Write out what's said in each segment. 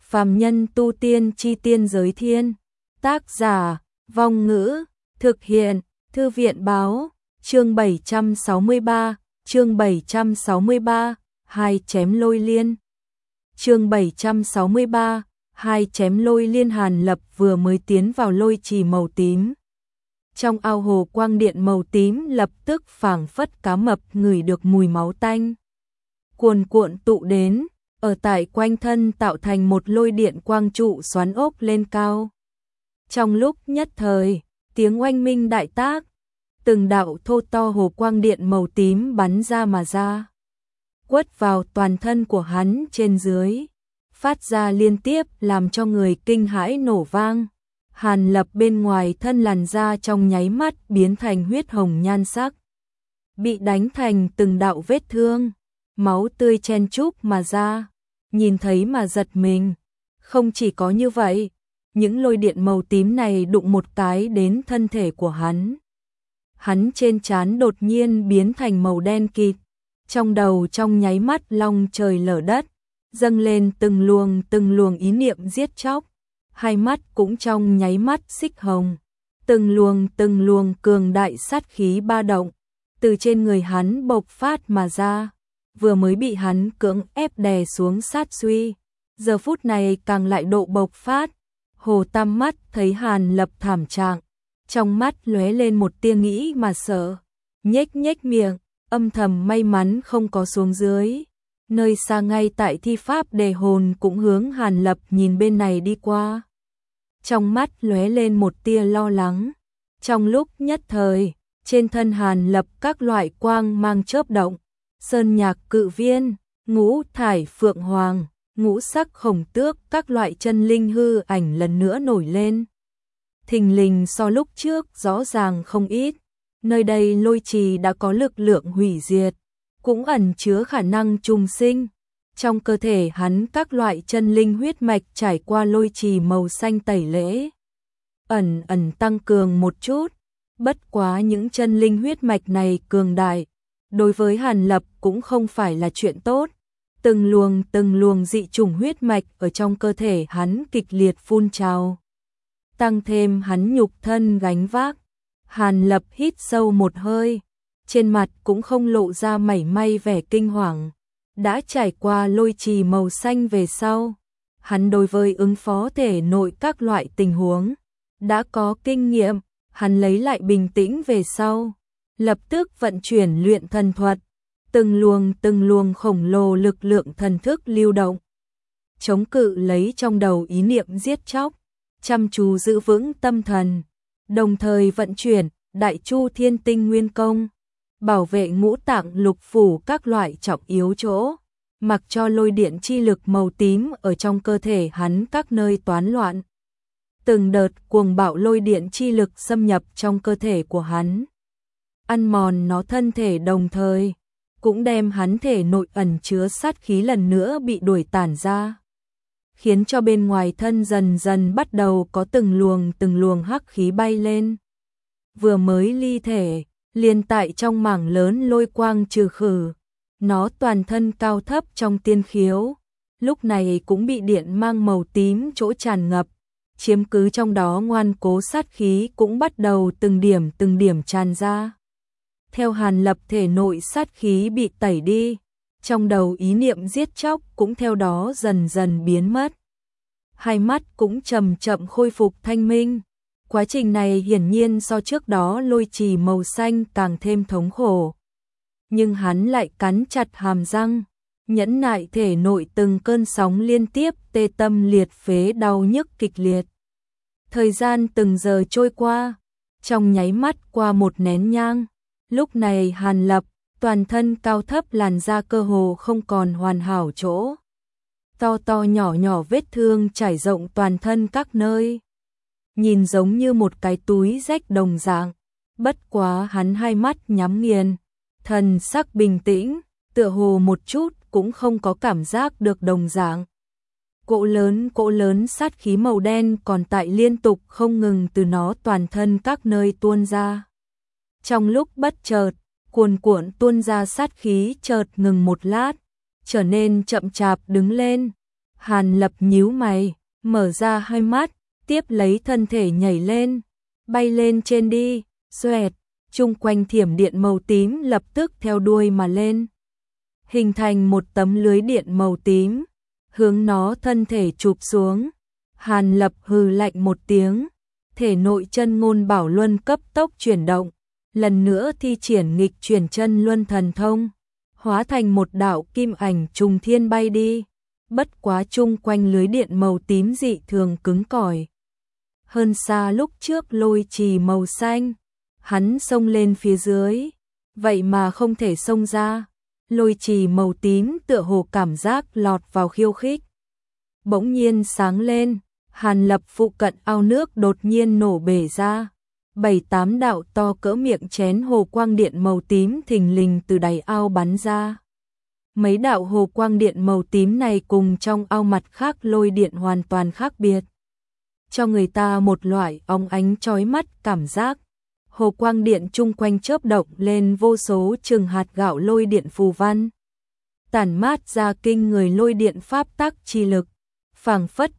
Phàm nhân tu tiên chi tiên giới thiên. Tác giả, Vong Ngữ, thực hiện, Thư viện báo, chương 763, chương 763, hai chém lôi liên. Chương 763, hai chém lôi liên. Hàn Lập vừa mới tiến vào lôi trì màu tím. Trong ao hồ quang điện màu tím lập tức phảng phất cá mập ngửi được mùi máu tanh. Cuồn cuộn tụ đến, ở tại quanh thân tạo thành một lôi điện quang trụ xoắn ốc lên cao. Trong lúc nhất thời, tiếng oanh minh đại tác, từng đạo thô to hồ quang điện màu tím bắn ra mà ra. Quất vào toàn thân của hắn trên dưới, phát ra liên tiếp làm cho người kinh hãi nổ vang. Hàn Lập bên ngoài thân làn da trong nháy mắt biến thành huyết hồng nhan sắc, bị đánh thành từng đạo vết thương, máu tươi chen chúc mà ra, nhìn thấy mà giật mình. Không chỉ có như vậy, những lôi điện màu tím này đụng một cái đến thân thể của hắn. Hắn trên trán đột nhiên biến thành màu đen kịt, trong đầu trong nháy mắt long trời lở đất, dâng lên từng luồng ý niệm giết chóc. Hai mắt cũng trong nháy mắt xích hồng, từng luồng cường đại sát khí ba động từ trên người hắn bộc phát mà ra, vừa mới bị hắn cưỡng ép đè xuống sát suy, giờ phút này càng lại độ bộc phát. Hồ Tam mắt thấy Hàn Lập thảm trạng, trong mắt lóe lên một tia nghĩ mà sợ, nhếch miệng, âm thầm may mắn không có xuống dưới. Nơi xa ngay tại thi pháp đề hồn cũng hướng Hàn Lập nhìn bên này đi qua. Trong mắt lóe lên một tia lo lắng. Trong lúc nhất thời, trên thân Hàn Lập các loại quang mang chớp động, sơn nhạc cự viên, ngũ thải phượng hoàng, ngũ sắc khổng tước, các loại chân linh hư ảnh lần nữa nổi lên. Thình lình so lúc trước rõ ràng không ít, nơi đây lôi trì đã có lực lượng hủy diệt, cũng ẩn chứa khả năng trùng sinh. Trong cơ thể hắn các loại chân linh huyết mạch trải qua lôi trì màu xanh tẩy lễ, ẩn tăng cường một chút. Bất quá những chân linh huyết mạch này cường đại, đối với Hàn Lập cũng không phải là chuyện tốt. Từng luồng dị chủng huyết mạch ở trong cơ thể hắn kịch liệt phun trào, tăng thêm hắn nhục thân gánh vác. Hàn Lập hít sâu một hơi, trên mặt cũng không lộ ra mảy may vẻ kinh hoàng. Đã trải qua lôi trì màu xanh về sau, hắn đối với ứng phó thể nội các loại tình huống đã có kinh nghiệm. Hắn lấy lại bình tĩnh về sau, lập tức vận chuyển luyện thần thuật, từng luồng khổng lồ lực lượng thần thức lưu động, chống cự lấy trong đầu ý niệm giết chóc, chăm chú giữ vững tâm thần, đồng thời vận chuyển Đại Chu Thiên Tinh Nguyên Công, bảo vệ ngũ tạng lục phủ các loại trọng yếu chỗ, mặc cho lôi điện chi lực màu tím ở trong cơ thể hắn các nơi toán loạn. Từng đợt cuồng bạo lôi điện chi lực xâm nhập trong cơ thể của hắn, ăn mòn nó thân thể, đồng thời cũng đem hắn thể nội ẩn chứa sát khí lần nữa bị đuổi tản ra, khiến cho bên ngoài thân dần dần bắt đầu có từng luồng hắc khí bay lên. Vừa mới ly thể, liền tại trong mảng lớn lôi quang trừ khử, nó toàn thân cao thấp trong tiên khiếu, lúc này cũng bị điện mang màu tím chỗ tràn ngập, chiếm cứ trong đó. Ngoan cố sát khí cũng bắt đầu từng điểm tràn ra. Theo Hàn Lập thể nội sát khí bị tẩy đi, trong đầu ý niệm giết chóc cũng theo đó dần biến mất. Hai mắt cũng chậm khôi phục thanh minh. Quá trình này hiển nhiên so trước đó lôi trì màu xanh càng thêm thống khổ. Nhưng hắn lại cắn chặt hàm răng, nhẫn nại thể nội từng cơn sóng liên tiếp tê tâm liệt phế đau nhức kịch liệt. Thời gian từng giờ trôi qua, trong nháy mắt qua một nén nhang. Lúc này Hàn Lập, toàn thân cao thấp, làn da cơ hồ không còn hoàn hảo chỗ. To nhỏ vết thương trải rộng toàn thân các nơi. Nhìn giống như một cái túi rách đồng dạng. Bất quá hắn hai mắt nhắm nghiền, thần sắc bình tĩnh, tựa hồ một chút cũng không có cảm giác được đồng dạng. Cỗ lớn sát khí màu đen còn tại liên tục không ngừng từ nó toàn thân các nơi tuôn ra. Trong lúc bất chợt, cuồn cuộn tuôn ra sát khí chợt ngừng một lát, trở nên chậm chạp đứng lên. Hàn Lập nhíu mày, mở ra hai mắt, tiếp lấy thân thể nhảy lên, bay lên trên đi, xoẹt, chung quanh thiểm điện màu tím lập tức theo đuôi mà lên, hình thành một tấm lưới điện màu tím, hướng nó thân thể chụp xuống. Hàn Lập hừ lạnh một tiếng, thể nội chân ngôn bảo luân cấp tốc chuyển động, lần nữa thi triển nghịch chuyển chân luân thần thông, hóa thành một đạo kim ảnh trùng thiên bay đi, bất quá chung quanh lưới điện màu tím dị thường cứng cỏi. Hơn xa lúc trước lôi trì màu xanh, hắn xông lên phía dưới, vậy mà không thể xông ra, lôi trì màu tím tựa hồ cảm giác lọt vào khiêu khích. Bỗng nhiên sáng lên, Hàn Lập phụ cận ao nước đột nhiên nổ bể ra, 7-8 đạo to cỡ miệng chén hồ quang điện màu tím thình lình từ đáy ao bắn ra. Mấy đạo hồ quang điện màu tím này cùng trong ao mặt khác lôi điện hoàn toàn khác biệt, cho người ta một loại óng ánh chói mắt cảm giác. Hồ quang điện chung quanh chớp động lên vô số chừng hạt gạo lôi điện phù văn, tản mát ra kinh người lôi điện pháp tắc chi lực, phảng phất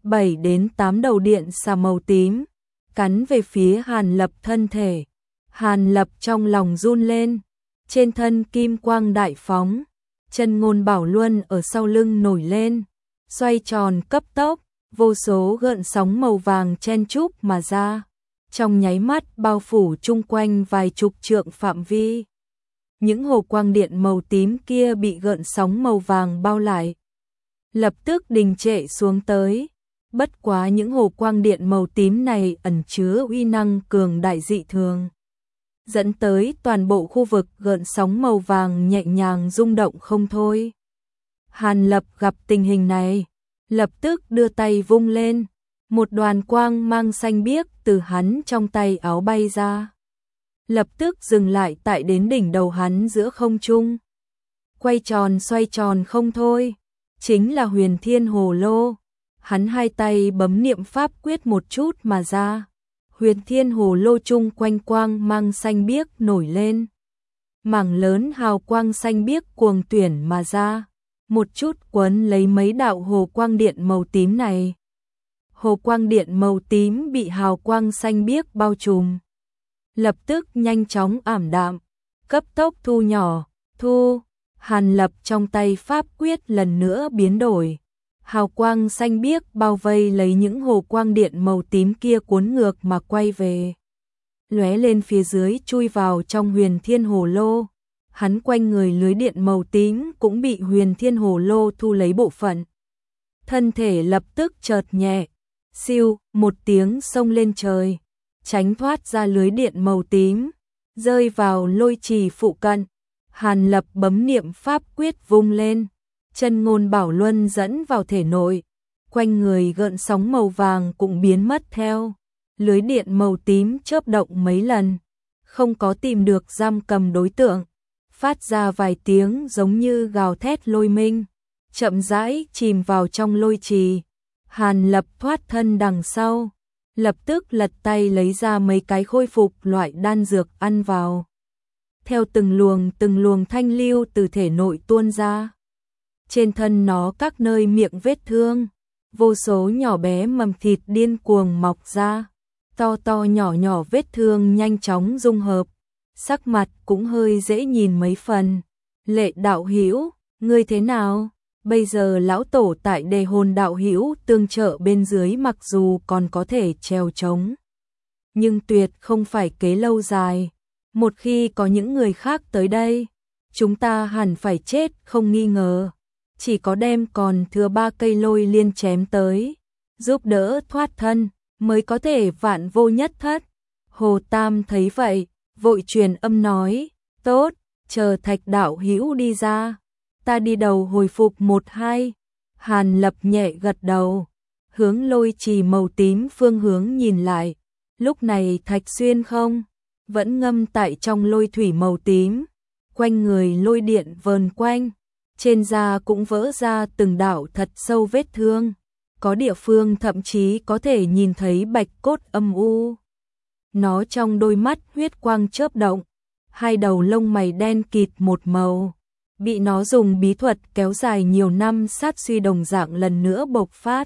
7-8 đầu điện xà màu tím, cắn về phía Hàn Lập thân thể. Hàn Lập trong lòng run lên, trên thân kim quang đại phóng, chân ngôn bảo luân ở sau lưng nổi lên, xoay tròn cấp tốc, vô số gợn sóng màu vàng chen chúc mà ra, trong nháy mắt bao phủ chung quanh vài chục trượng phạm vi. Những hồ quang điện màu tím kia bị gợn sóng màu vàng bao lại, lập tức đình trệ xuống tới. Bất quá những hồ quang điện màu tím này ẩn chứa uy năng cường đại dị thường, dẫn tới toàn bộ khu vực gợn sóng màu vàng nhẹ nhàng rung động không thôi. Hàn Lập gặp tình hình này, lập tức đưa tay vung lên, một đoàn quang mang xanh biếc từ hắn trong tay áo bay ra, lập tức dừng lại tại đến đỉnh đầu hắn giữa không trung, quay tròn xoay tròn không thôi, chính là Huyền Thiên Hồ Lô. Hắn hai tay bấm niệm pháp quyết một chút mà ra, Huyền Thiên Hồ Lô chung quanh quang mang xanh biếc nổi lên, mảng lớn hào quang xanh biếc cuồng tuyển mà ra, một chút quấn lấy mấy đạo hồ quang điện màu tím này. Hồ quang điện màu tím bị hào quang xanh biếc bao trùm, lập tức nhanh chóng ảm đạm, cấp tốc thu nhỏ, Hàn Lập trong tay pháp quyết lần nữa biến đổi. Hào quang xanh biếc bao vây lấy những hồ quang điện màu tím kia cuốn ngược mà quay về, lóe lên phía dưới chui vào trong Huyền Thiên Hồ Lô. Hắn quanh người lưới điện màu tím cũng bị Huyền Thiên Hồ Lô thu lấy bộ phận. Thân thể lập tức chợt nhẹ, siêu một tiếng xông lên trời, tránh thoát ra lưới điện màu tím, rơi vào lôi trì phụ cận. Hàn Lập bấm niệm pháp quyết vung lên, chân ngôn bảo luân dẫn vào thể nội, quanh người gợn sóng màu vàng cũng biến mất theo. Lưới điện màu tím chớp động mấy lần, không có tìm được giam cầm đối tượng, phát ra vài tiếng giống như gào thét lôi minh, chậm rãi chìm vào trong lôi trì. Hàn Lập thoát thân đằng sau, lập tức lật tay lấy ra mấy cái khôi phục loại đan dược ăn vào. Theo từng luồng thanh lưu từ thể nội tuôn ra. Trên thân nó các nơi miệng vết thương, vô số nhỏ bé mầm thịt điên cuồng mọc ra, to nhỏ vết thương nhanh chóng dung hợp, sắc mặt cũng hơi dễ nhìn mấy phần. Lệ đạo hữu, ngươi thế nào? Bây giờ lão tổ tại Đề Hồn đạo hữu tương trợ bên dưới mặc dù còn có thể trèo trống, nhưng tuyệt không phải kế lâu dài. Một khi có những người khác tới đây, chúng ta hẳn phải chết không nghi ngờ. Chỉ có đem còn thừa 3 cây lôi liên chém tới, giúp đỡ thoát thân, mới có thể vạn vô nhất thất. Hồ Tam thấy vậy, vội truyền âm nói, tốt, chờ Thạch đạo hữu đi ra, ta đi đầu hồi phục 1-2. Hàn Lập nhẹ gật đầu, hướng lôi trì màu tím phương hướng nhìn lại, lúc này Thạch Xuyên không, vẫn ngâm tại trong lôi thủy màu tím, quanh người lôi điện vờn quanh. Trên da cũng vỡ ra từng đạo thật sâu vết thương, có địa phương thậm chí có thể nhìn thấy bạch cốt âm u. Nó trong đôi mắt huyết quang chớp động, hai đầu lông mày đen kịt một màu, bị nó dùng bí thuật kéo dài nhiều năm sát suy đồng dạng lần nữa bộc phát.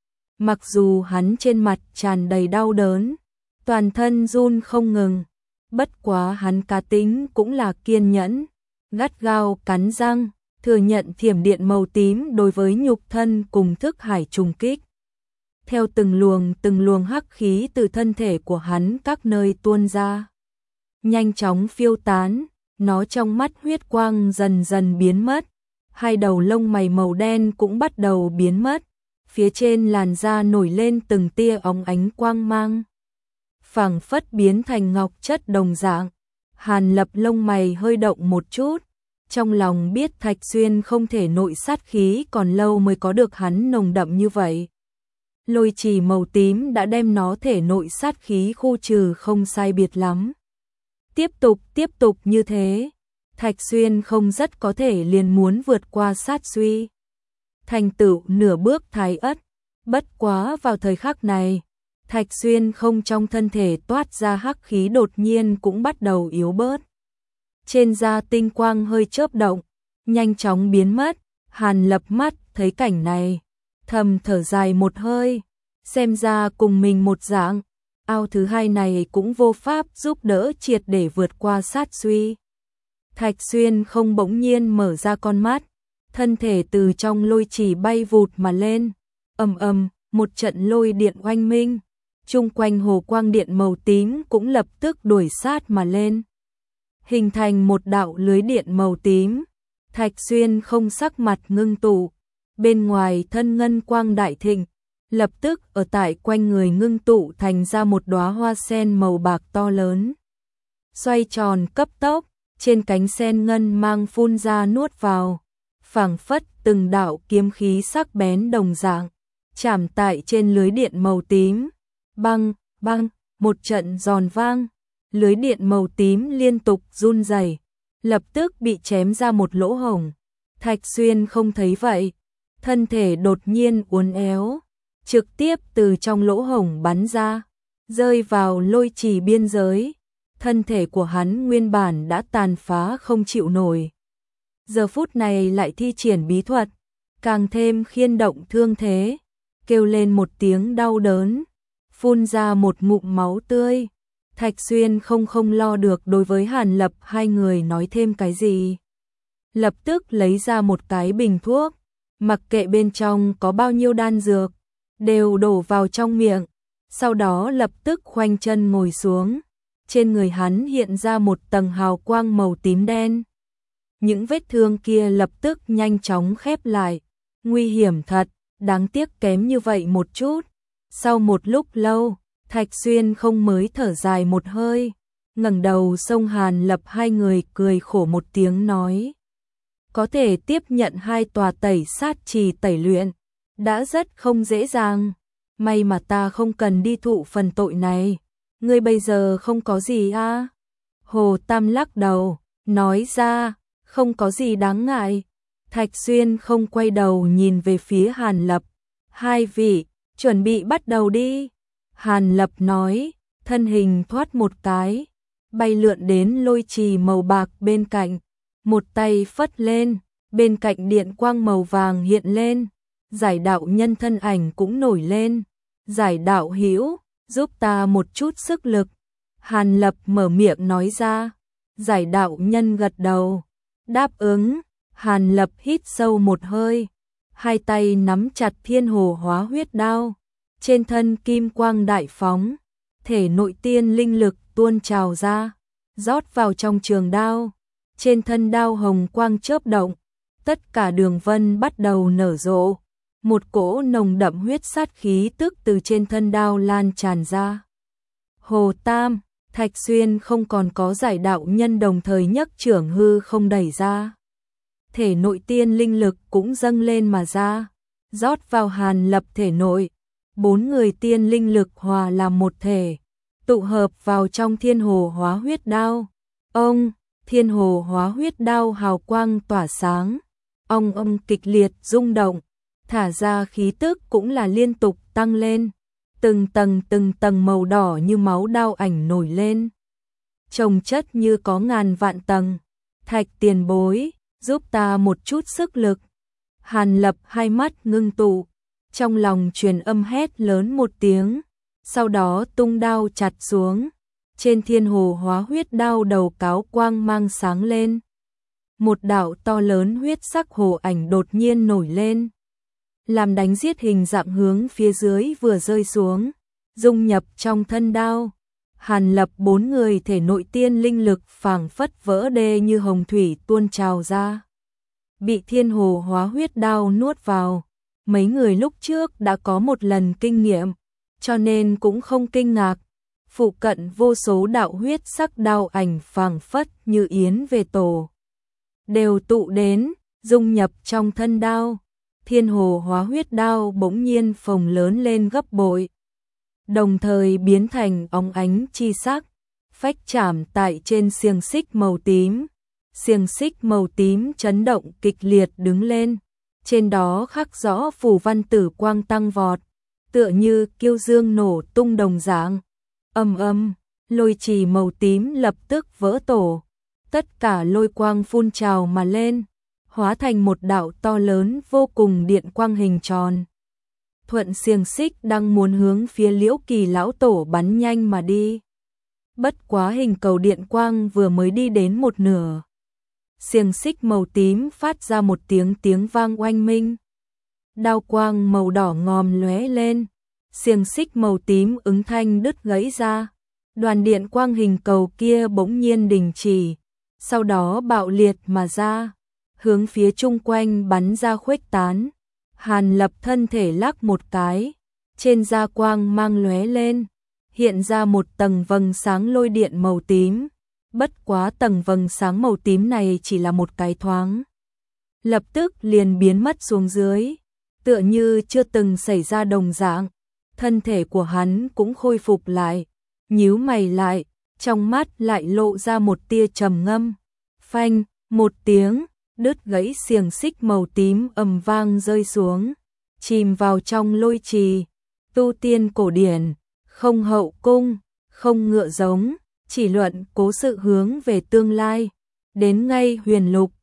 Mặc dù hắn trên mặt tràn đầy đau đớn, toàn thân run không ngừng, bất quá hắn cá tính cũng là kiên nhẫn, gắt gao cắn răng, thừa nhận thiểm điện màu tím đối với nhục thân cùng thức hải trùng kích. Theo từng luồng hắc khí từ thân thể của hắn các nơi tuôn ra, nhanh chóng phiêu tán, nó trong mắt huyết quang dần dần biến mất, hai đầu lông mày màu đen cũng bắt đầu biến mất, phía trên làn da nổi lên từng tia óng ánh quang mang, phảng phất biến thành ngọc chất đồng dạng. Hàn Lập lông mày hơi động một chút, trong lòng biết Thạch Xuyên không thể nội sát khí còn lâu mới có được hắn nồng đậm như vậy. Lôi trì màu tím đã đem nó thể nội sát khí khu trừ không sai biệt lắm. Tiếp tục như thế, Thạch Xuyên không rất có thể liền muốn vượt qua sát suy, thành tựu nửa bước thái ất. Bất quá vào thời khắc này, Thạch Xuyên không trong thân thể toát ra hắc khí đột nhiên cũng bắt đầu yếu bớt. Trên da tinh quang hơi chớp động, nhanh chóng biến mất. Hàn Lập mắt thấy cảnh này, thầm thở dài một hơi, xem ra cùng mình một dạng, ao thứ hai này cũng vô pháp giúp đỡ triệt để vượt qua sát suy. Thạch Xuyên không bỗng nhiên mở ra con mắt, thân thể từ trong lôi trì bay vụt mà lên, ầm ầm, một trận lôi điện oanh minh, chung quanh hồ quang điện màu tím cũng lập tức đuổi sát mà lên, hình thành một đạo lưới điện màu tím. Thạch Xuyên không sắc mặt ngưng tụ, bên ngoài thân ngân quang đại thịnh, lập tức ở tại quanh người ngưng tụ thành ra một đóa hoa sen màu bạc to lớn. Xoay tròn cấp tốc, trên cánh sen ngân mang phun ra nuốt vào, phảng phất từng đạo kiếm khí sắc bén đồng dạng, chạm tại trên lưới điện màu tím. Băng, băng, một trận giòn vang, lưới điện màu tím liên tục run rẩy, lập tức bị chém ra một lỗ hổng. Thạch Xuyên không thấy vậy, thân thể đột nhiên uốn éo, trực tiếp từ trong lỗ hổng bắn ra, rơi vào lôi trì biên giới. Thân thể của hắn nguyên bản đã tàn phá không chịu nổi, giờ phút này lại thi triển bí thuật, càng thêm khiên động thương thế, kêu lên một tiếng đau đớn, phun ra một ngụm máu tươi. Thạch Xuyên không lo được đối với Hàn Lập hai người nói thêm cái gì, lập tức lấy ra một cái bình thuốc, mặc kệ bên trong có bao nhiêu đan dược, đều đổ vào trong miệng, sau đó lập tức khoanh chân ngồi xuống. Trên người hắn hiện ra một tầng hào quang màu tím đen, những vết thương kia lập tức nhanh chóng khép lại. Nguy hiểm thật, đáng tiếc kém như vậy một chút. Sau một lúc lâu, Thạch Xuyên không mới thở dài một hơi, ngẩng đầu xông Hàn Lập hai người cười khổ một tiếng nói: có thể tiếp nhận hai tòa tẩy sát trì tẩy luyện, đã rất không dễ dàng, may mà ta không cần đi thụ phần tội này. Ngươi bây giờ không có gì à? Hồ Tam lắc đầu, nói ra, không có gì đáng ngại. Thạch Xuyên không quay đầu nhìn về phía Hàn Lập. Hai vị, chuẩn bị bắt đầu đi. Hàn Lập nói, thân hình thoát một cái, bay lượn đến lôi trì màu bạc bên cạnh. Một tay phất lên, bên cạnh điện quang màu vàng hiện lên. Giải đạo nhân thân ảnh cũng nổi lên. Giải đạo hữu, giúp ta một chút sức lực. Hàn Lập mở miệng nói ra. Giải đạo nhân gật đầu, đáp ứng. Hàn Lập hít sâu một hơi, hai tay nắm chặt thiên hồ hóa huyết đao, trên thân kim quang đại phóng, thể nội tiên linh lực tuôn trào ra, rót vào trong trường đao, trên thân đao hồng quang chớp động, tất cả đường vân bắt đầu nở rộ, một cỗ nồng đậm huyết sát khí tức từ trên thân đao lan tràn ra. Hồ Tam, Thạch Xuyên không còn có giải đạo nhân đồng thời nhấc trưởng hư không đẩy ra. Thể nội tiên linh lực cũng dâng lên mà ra, rót vào Hàn Lập thể nội. Bốn người tiên linh lực hòa làm một thể, tụ hợp vào trong thiên hồ hóa huyết đao. Ông, thiên hồ hóa huyết đao hào quang tỏa sáng, ông kịch liệt rung động, thả ra khí tức cũng là liên tục tăng lên. Từng tầng màu đỏ như máu đao ảnh nổi lên, chồng chất như có ngàn vạn tầng. Thạch tiền bối, giúp ta một chút sức lực. Hàn Lập hai mắt ngưng tụ, trong lòng truyền âm hét lớn một tiếng, sau đó tung đao chặt xuống. Trên thiên hồ hóa huyết đao đầu cáo quang mang sáng lên. Một đạo to lớn huyết sắc hồ ảnh đột nhiên nổi lên, làm đánh giết hình dạng hướng phía dưới vừa rơi xuống, dung nhập trong thân đao. Hàn Lập bốn người thể nội tiên linh lực phảng phất vỡ đê như hồng thủy tuôn trào ra, bị thiên hồ hóa huyết đao nuốt vào. Mấy người lúc trước đã có một lần kinh nghiệm, cho nên cũng không kinh ngạc. Phụ cận vô số đạo huyết sắc đao ảnh phảng phất như yến về tổ, đều tụ đến, dung nhập trong thân đao. Thiên hồ hóa huyết đao bỗng nhiên phồng lớn lên gấp bội, đồng thời biến thành óng ánh chi sắc, phách chạm tại trên xiềng xích màu tím. Xiềng xích màu tím chấn động kịch liệt đứng lên, trên đó khắc rõ phù văn tử quang tăng vọt, tựa như kiêu dương nổ tung đồng dạng. Ầm ầm, lôi trì màu tím lập tức vỡ tổ, tất cả lôi quang phun trào mà lên, hóa thành một đạo to lớn vô cùng điện quang hình tròn. Thuận xiềng xích đang muốn hướng phía Liễu Kỳ lão tổ bắn nhanh mà đi. Bất quá hình cầu điện quang vừa mới đi đến một nửa, xiềng xích màu tím phát ra một tiếng vang oanh minh. Đao quang màu đỏ ngòm lóe lên, xiềng xích màu tím ứng thanh đứt gãy ra. Đoàn điện quang hình cầu kia bỗng nhiên đình chỉ, sau đó bạo liệt mà ra, hướng phía chung quanh bắn ra khuếch tán. Hàn Lập thân thể lắc một cái, trên da quang mang lóe lên, hiện ra một tầng vầng sáng lôi điện màu tím. Bất quá tầng vầng sáng màu tím này chỉ là một cái thoáng, lập tức liền biến mất xuống dưới, tựa như chưa từng xảy ra đồng dạng. Thân thể của hắn cũng khôi phục lại, nhíu mày lại, trong mắt lại lộ ra một tia trầm ngâm. Phanh, một tiếng, đứt gãy xiềng xích màu tím ầm vang rơi xuống, chìm vào trong lôi trì. Tu tiên cổ điển, không hậu cung, không ngựa giống, chỉ luận cố sự hướng về tương lai. Đến ngay huyền lục,